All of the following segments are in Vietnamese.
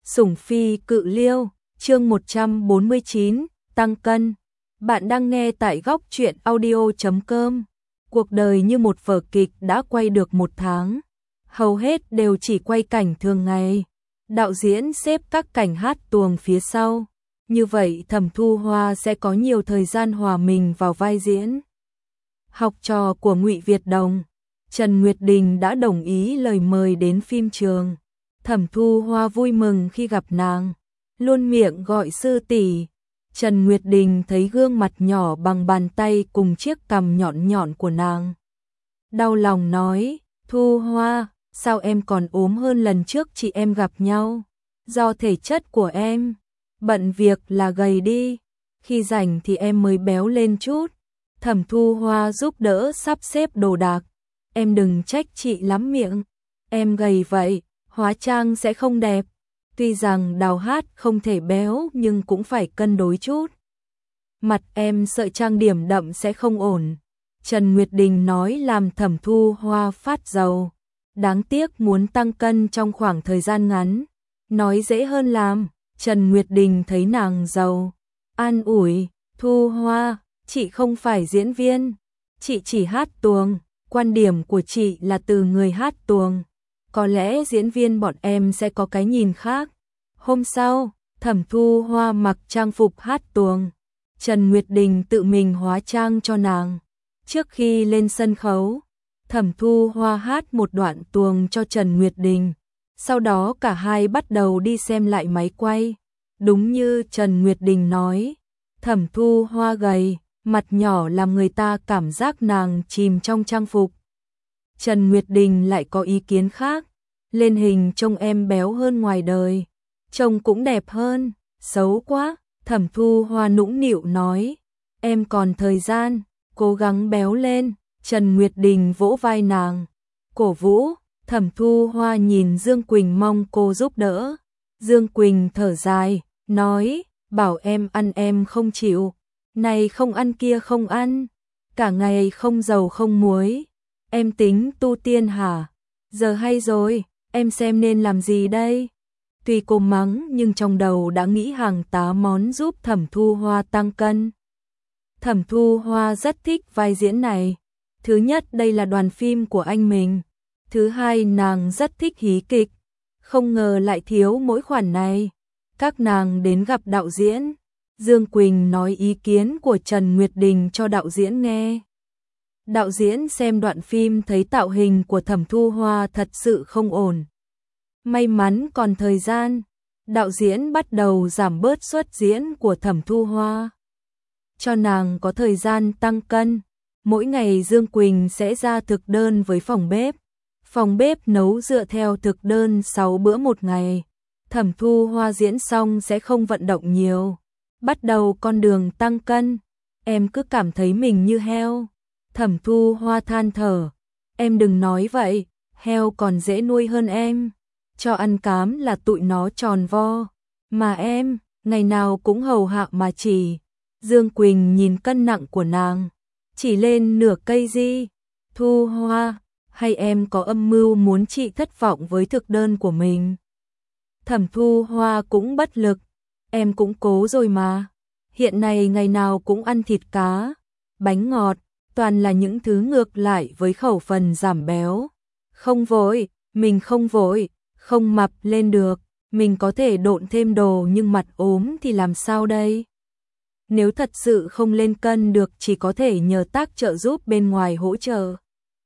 Sủng phi cự liêu, chương 149, tăng cân. Bạn đang nghe tại góc truyện audio.com. Cuộc đời như một vở kịch đã quay được 1 tháng. Hầu hết đều chỉ quay cảnh thường ngày. Đạo diễn xếp các cảnh hát tuồng phía sau. Như vậy Thẩm Thu Hoa sẽ có nhiều thời gian hòa mình vào vai diễn. Học trò của Ngụy Việt Đồng, Trần Nguyệt Đình đã đồng ý lời mời đến phim trường. Thẩm Thu Hoa vui mừng khi gặp nàng, luôn miệng gọi sư tỷ. Trần Nguyệt Đình thấy gương mặt nhỏ bằng bàn tay cùng chiếc cằm nhọn nhọn của nàng. Đau lòng nói, Thu Hoa, sao em còn ốm hơn lần trước chị em gặp nhau? Do thể chất của em, bận việc là gầy đi, khi rảnh thì em mới béo lên chút. Thẩm Thu Hoa giúp đỡ sắp xếp đồ đạc. Em đừng trách chị lắm miệng, em gầy vậy, hóa trang sẽ không đẹp. Tuy rằng Đào Hát không thể béo nhưng cũng phải cân đối chút. Mặt em sợ trang điểm đậm sẽ không ổn. Trần Nguyệt Đình nói làm Thẩm Thu Hoa phát rầu. Đáng tiếc muốn tăng cân trong khoảng thời gian ngắn. Nói dễ hơn làm. Trần Nguyệt Đình thấy nàng rầu, an ủi, Thu Hoa, chị không phải diễn viên. Chị chỉ hát tuồng. Quan điểm của chị là từ người hát tuồng. Có lẽ diễn viên bọn em sẽ có cái nhìn khác. Hôm sau, Thẩm Thu Hoa mặc trang phục hát tuồng. Trần Nguyệt Đình tự mình hóa trang cho nàng. Trước khi lên sân khấu, Thẩm Thu Hoa hát một đoạn tuồng cho Trần Nguyệt Đình. Sau đó cả hai bắt đầu đi xem lại máy quay. Đúng như Trần Nguyệt Đình nói, Thẩm Thu Hoa gầy, mặt nhỏ làm người ta cảm giác nàng chìm trong trang phục. Trần Nguyệt Đình lại có ý kiến khác. Lên hình trông em béo hơn ngoài đời, trông cũng đẹp hơn. Xấu quá, Thẩm Thu Hoa nũng nịu nói. Em còn thời gian, cố gắng béo lên. Trần Nguyệt Đình vỗ vai nàng, cổ vũ. Thẩm Thu Hoa nhìn Dương Quỳnh mong cô giúp đỡ. Dương Quỳnh thở dài, nói, bảo em ăn em không chịu. Này không ăn kia không ăn, cả ngày không dầu không muối. Em tính tu tiên hả? Giờ hay rồi, em xem nên làm gì đây? Tuy cô mắng nhưng trong đầu đã nghĩ hàng tá món giúp Thẩm Thu Hoa tăng cân. Thẩm Thu Hoa rất thích vai diễn này. Thứ nhất, đây là đoàn phim của anh mình. Thứ hai, nàng rất thích hí kịch. Không ngờ lại thiếu mỗi khoản này. Các nàng đến gặp đạo diễn. Dương Quỳnh nói ý kiến của Trần Nguyệt Đình cho đạo diễn nghe. Đạo diễn xem đoạn phim thấy tạo hình của Thẩm Thu Hoa thật sự không ổn. May mắn còn thời gian, đạo diễn bắt đầu giảm bớt suất diễn của Thẩm Thu Hoa. Cho nàng có thời gian tăng cân. Mỗi ngày Dương Quỳnh sẽ ra thực đơn với phòng bếp. Phòng bếp nấu dựa theo thực đơn 6 bữa một ngày. Thẩm Thu Hoa diễn xong sẽ không vận động nhiều. Bắt đầu con đường tăng cân. Em cứ cảm thấy mình như heo. Thẩm Thu Hoa than thở. Em đừng nói vậy, heo còn dễ nuôi hơn em. Cho ăn cám là tụi nó tròn vo. Mà em, ngày nào cũng hầu hạ mà chỉ. Dương Quỳnh nhìn cân nặng của nàng. Chỉ lên nửa cây gì. Thu Hoa, hay em có âm mưu muốn chị thất vọng với thực đơn của mình? Thẩm Thu Hoa cũng bất lực. Em cũng cố rồi mà. Hiện nay ngày nào cũng ăn thịt cá, bánh ngọt, toàn là những thứ ngược lại với khẩu phần giảm béo. Không vội, mình không vội, không mập lên được, mình có thể độn thêm đồ nhưng mặt ốm thì làm sao đây? Nếu thật sự không lên cân được chỉ có thể nhờ tác trợ giúp bên ngoài hỗ trợ.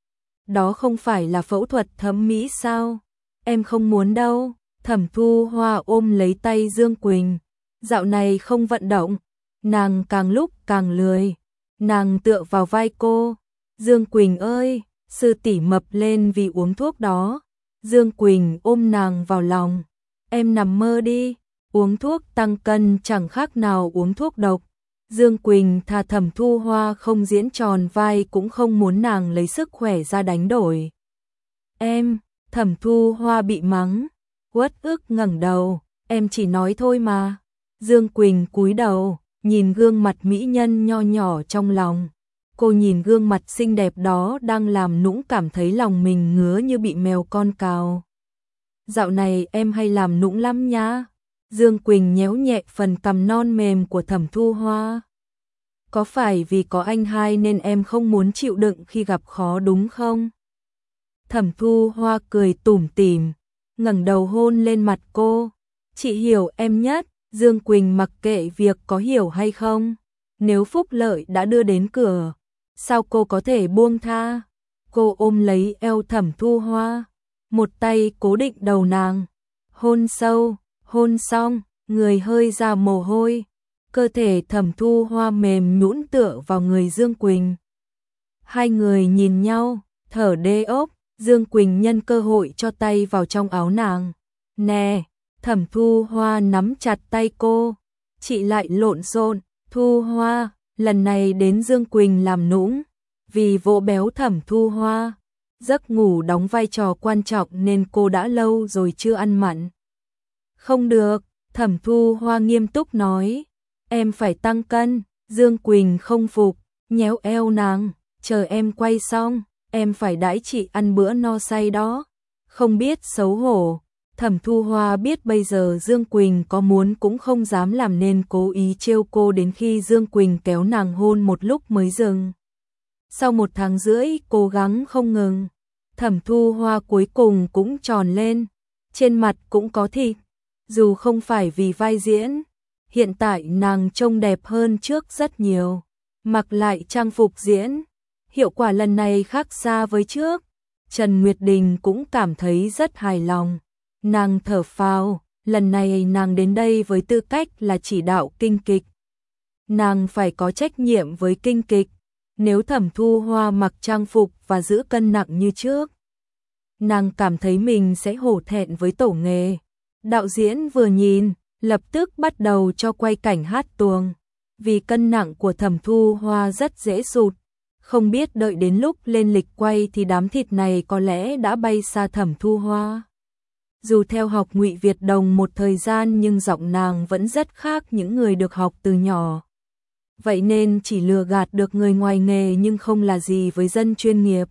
Đó không phải là phẫu thuật thẩm mỹ sao? Em không muốn đâu. Thẩm Thu Hoa ôm lấy tay Dương Quỳnh. Dạo này không vận động, nàng càng lúc càng lười. Nàng tựa vào vai cô. Dương Quỳnh ơi, sư tỷ mập lên vì uống thuốc đó. Dương Quỳnh ôm nàng vào lòng. Em nằm mơ đi, uống thuốc tăng cân chẳng khác nào uống thuốc độc. Dương Quỳnh thà Thẩm Thu Hoa không diễn tròn vai cũng không muốn nàng lấy sức khỏe ra đánh đổi. Em, Thẩm Thu Hoa bị mắng, uất ức ngẩng đầu, em chỉ nói thôi mà. Dương Quỳnh cúi đầu, nhìn gương mặt mỹ nhân nho nhỏ trong lòng. Cô nhìn gương mặt xinh đẹp đó đang làm nũng cảm thấy lòng mình ngứa như bị mèo con cào. dạo này em hay làm nũng lắm nhá. Dương Quỳnh nhéo nhẹ phần cằm non mềm của Thẩm Thu Hoa. Có phải vì có anh hai nên em không muốn chịu đựng khi gặp khó đúng không? Thẩm Thu Hoa cười tủm tỉm, ngẩng đầu hôn lên mặt cô. Chị hiểu em nhất. Dương Quỳnh mặc kệ việc có hiểu hay không. Nếu phúc lợi đã đưa đến cửa, sao cô có thể buông tha? Cô ôm lấy eo Thẩm Thu Hoa, một tay cố định đầu nàng. Hôn sâu, hôn xong, người hơi ra mồ hôi. Cơ thể Thẩm Thu Hoa mềm nhũn tựa vào người Dương Quỳnh. Hai người nhìn nhau, thở đê ốc. Dương Quỳnh nhân cơ hội cho tay vào trong áo nàng. Nè, Thẩm Thu Hoa nắm chặt tay cô. Chị lại lộn xộn. Thu Hoa, lần này đến Dương Quỳnh làm nũng. Vì vỗ béo Thẩm Thu Hoa, giấc ngủ đóng vai trò quan trọng nên cô đã lâu rồi chưa ăn mặn. Không được, Thẩm Thu Hoa nghiêm túc nói. Em phải tăng cân. Dương Quỳnh không phục, nhéo eo nàng. Chờ em quay xong, em phải đãi chị ăn bữa no say đó. Không biết xấu hổ. Thẩm Thu Hoa biết bây giờ Dương Quỳnh có muốn cũng không dám làm nên cố ý trêu cô đến khi Dương Quỳnh kéo nàng hôn một lúc mới dừng. Sau 1 tháng rưỡi cố gắng không ngừng, Thẩm Thu Hoa cuối cùng cũng tròn lên, trên mặt cũng có thịt. Dù không phải vì vai diễn, hiện tại nàng trông đẹp hơn trước rất nhiều. Mặc lại trang phục diễn, hiệu quả lần này khác xa với trước. Trần Nguyệt Đình cũng cảm thấy rất hài lòng. Nàng thở phào, lần này nàng đến đây với tư cách là chỉ đạo kinh kịch. Nàng phải có trách nhiệm với kinh kịch. Nếu Thẩm Thu Hoa mặc trang phục và giữ cân nặng như trước, nàng cảm thấy mình sẽ hổ thẹn với tổ nghề. Đạo diễn vừa nhìn, lập tức bắt đầu cho quay cảnh hát tuồng. Vì cân nặng của Thẩm Thu Hoa rất dễ sụt, không biết đợi đến lúc lên lịch quay thì đám thịt này có lẽ đã bay xa Thẩm Thu Hoa. Dù theo học Ngụy Việt Đồng một thời gian nhưng giọng nàng vẫn rất khác những người được học từ nhỏ. Vậy nên chỉ lừa gạt được người ngoài nghề nhưng không là gì với dân chuyên nghiệp.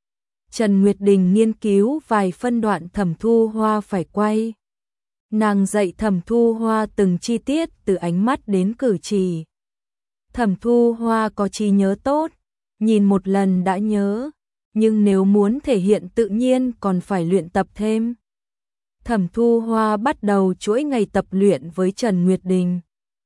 Trần Nguyệt Đình nghiên cứu vài phân đoạn Thẩm Thu Hoa phải quay. Nàng dạy Thẩm Thu Hoa từng chi tiết từ ánh mắt đến cử chỉ. Thẩm Thu Hoa có trí nhớ tốt, nhìn một lần đã nhớ, nhưng nếu muốn thể hiện tự nhiên còn phải luyện tập thêm. Thẩm Thu Hoa bắt đầu chuỗi ngày tập luyện với Trần Nguyệt Đình,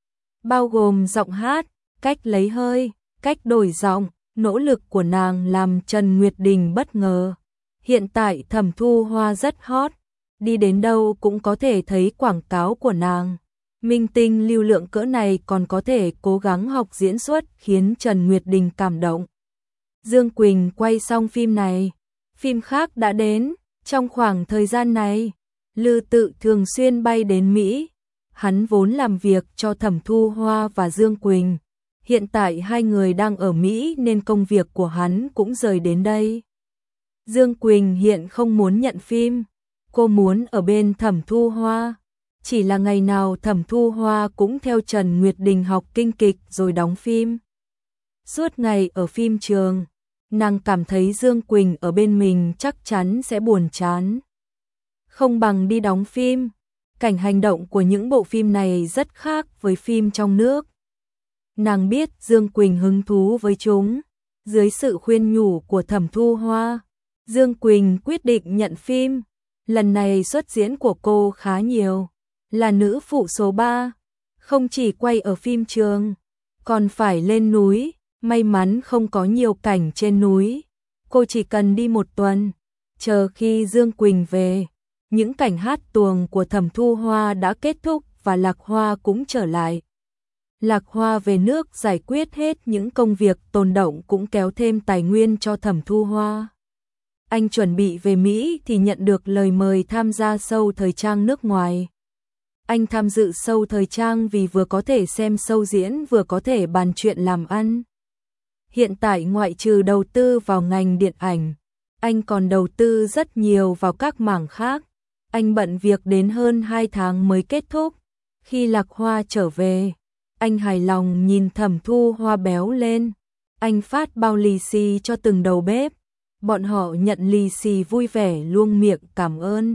bao gồm giọng hát, cách lấy hơi, cách đổi giọng. Nỗ lực của nàng làm Trần Nguyệt Đình bất ngờ. Hiện tại Thẩm Thu Hoa rất hot, đi đến đâu cũng có thể thấy quảng cáo của nàng. Minh tinh lưu lượng cỡ này còn có thể cố gắng học diễn xuất khiến Trần Nguyệt Đình cảm động. Dương Quỳnh quay xong phim này, phim khác đã đến. Trong khoảng thời gian này, Lư Tự thường xuyên bay đến Mỹ. Hắn vốn làm việc cho Thẩm Thu Hoa và Dương Quỳnh. Hiện tại hai người đang ở Mỹ nên công việc của hắn cũng rời đến đây. Dương Quỳnh hiện không muốn nhận phim, cô muốn ở bên Thẩm Thu Hoa. Chỉ là ngày nào Thẩm Thu Hoa cũng theo Trần Nguyệt Đình học kinh kịch rồi đóng phim. Suốt ngày ở phim trường, nàng cảm thấy Dương Quỳnh ở bên mình chắc chắn sẽ buồn chán. Không bằng đi đóng phim. Cảnh hành động của những bộ phim này rất khác với phim trong nước. Nàng biết Dương Quỳnh hứng thú với chúng. Dưới sự khuyên nhủ của Thẩm Thu Hoa, Dương Quỳnh quyết định nhận phim. Lần này xuất diễn của cô khá nhiều, là nữ phụ số 3. Không chỉ quay ở phim trường, còn phải lên núi. May mắn không có nhiều cảnh trên núi. Cô chỉ cần đi 1 tuần. Chờ khi Dương Quỳnh về, những cảnh hát tuồng của Thẩm Thu Hoa đã kết thúc và Lạc Hoa cũng trở lại. Lạc Hoa về nước giải quyết hết những công việc tồn đọng cũng kéo thêm tài nguyên cho Thẩm Thu Hoa. Anh chuẩn bị về Mỹ thì nhận được lời mời tham gia show thời trang nước ngoài. Anh tham dự show thời trang vì vừa có thể xem show diễn vừa có thể bàn chuyện làm ăn. Hiện tại ngoại trừ đầu tư vào ngành điện ảnh, anh còn đầu tư rất nhiều vào các mảng khác. Anh bận việc đến hơn 2 tháng mới kết thúc. Khi Lạc Hoa trở về, anh hài lòng nhìn Thẩm Thu Hoa béo lên. Anh phát bao lì xì cho từng đầu bếp. Bọn họ nhận lì xì vui vẻ luông miệng cảm ơn.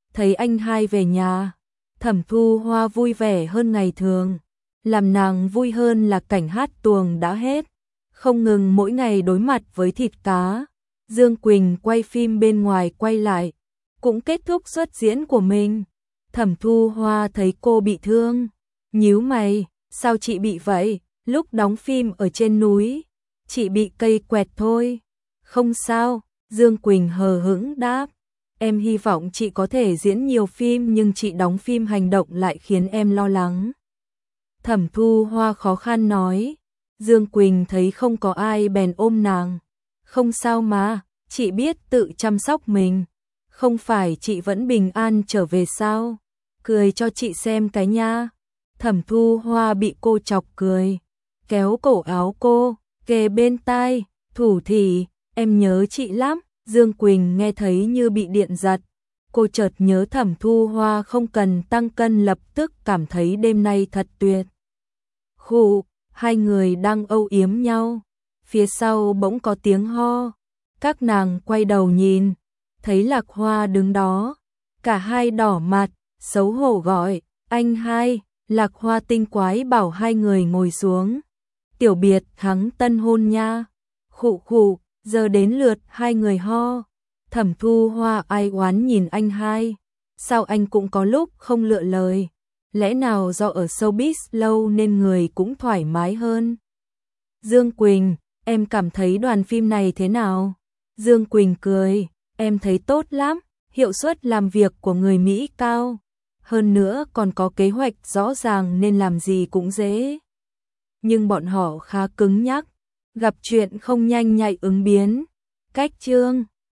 thấy anh hai về nhà, Thẩm Thu Hoa vui vẻ hơn ngày thường. Làm nàng vui hơn là cảnh hát tuồng đã hết, không ngừng mỗi ngày đối mặt với thịt cá. Dương Quỳnh quay phim bên ngoài quay lại, cũng kết thúc xuất diễn của mình. Thẩm Thu Hoa thấy cô bị thương, nhíu mày, sao chị bị vậy? Lúc đóng phim ở trên núi, chị bị cây quẹt thôi. Không sao, Dương Quỳnh hờ hững đáp. Em hy vọng chị có thể diễn nhiều phim nhưng chị đóng phim hành động lại khiến em lo lắng. Thẩm Thu Hoa khó khăn nói. Dương Quỳnh thấy không có ai bèn ôm nàng. Không sao mà, chị biết tự chăm sóc mình. Không phải chị vẫn bình an trở về sao? Cười cho chị xem cái nha. Thẩm Thu Hoa bị cô chọc cười, kéo cổ áo cô, kề bên tai, thủ thỉ, em nhớ chị lắm. Dương Quỳnh nghe thấy như bị điện giật. Cô chợt nhớ Thẩm Thu Hoa không cần tăng cân, lập tức cảm thấy đêm nay thật tuyệt. Khụ, hai người đang âu yếm nhau. Phía sau bỗng có tiếng ho. Các nàng quay đầu nhìn, thấy Lạc Hoa đứng đó. Cả hai đỏ mặt, xấu hổ gọi, anh hai. Lạc Hoa tinh quái bảo hai người ngồi xuống. Tiểu biệt thắng tân hôn nha. Khụ khụ, giờ đến lượt hai người ho. Thẩm Thu Hoa ai oán nhìn anh hai. Sao anh cũng có lúc không lựa lời? Lẽ nào do ở showbiz lâu nên người cũng thoải mái hơn? Dương Quỳnh, em cảm thấy đoàn phim này thế nào? Dương Quỳnh cười, em thấy tốt lắm, hiệu suất làm việc của người Mỹ cao. Hơn nữa còn có kế hoạch rõ ràng nên làm gì cũng dễ. Nhưng bọn họ khá cứng nhắc, gặp chuyện không nhanh nhạy ứng biến. Cách chương